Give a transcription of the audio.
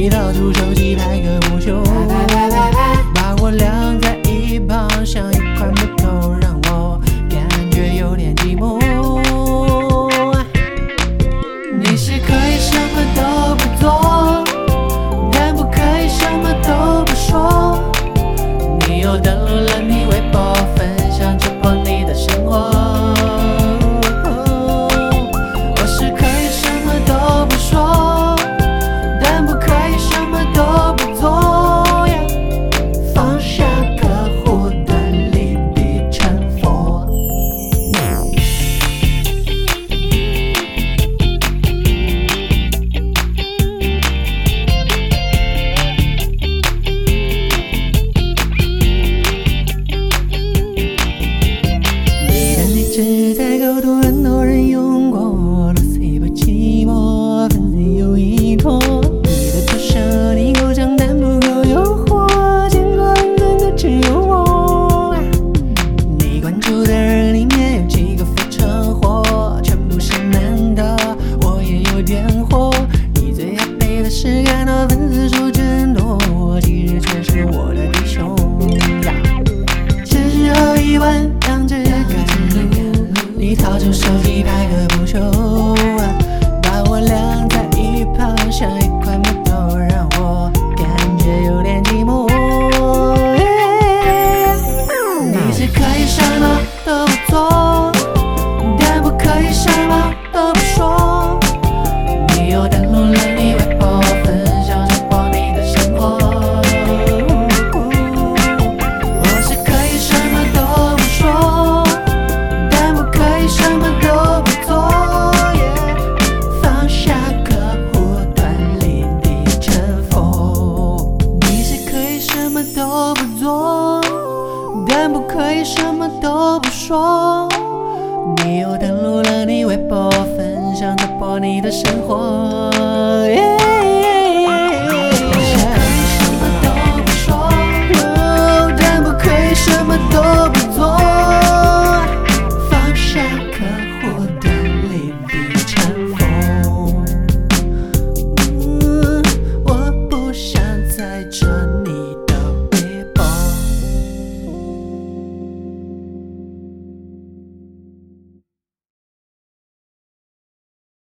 你掏出手机拍个不休，把我晾在一旁，像一块木头，让我感觉有点寂寞。你是可以什么都不做，但不可以什么都不说。你又登录了你微博，分享直播你的生活。我是可以什么都不说，但不可以什么都不做。放下客户端里的成佛。你的内置在构图，很多人用过，螺丝不寂寞，粉丝有依托。你的投射你够强，但不够诱惑，见过真的只有我。你关注的人里面有几个非诚火，全部是男的，我也有点火。你最 happy 的是看到粉丝数字很多，其实全是我的弟兄呀。是时候一问两只各自路，你掏出手机拍个不休，把我晾在一旁，像一块木头，让我感觉有点寂寞。你是可以什么都不做，但不可以什么都不说。你又登录了你微博，分享直播你的生活。我是可以什么都不说，但不可以什么都不做。放下客户端里的成佛。你是可以什么都不做，但不可以什么都不说。你又登录了你微博，分享直播你的生活。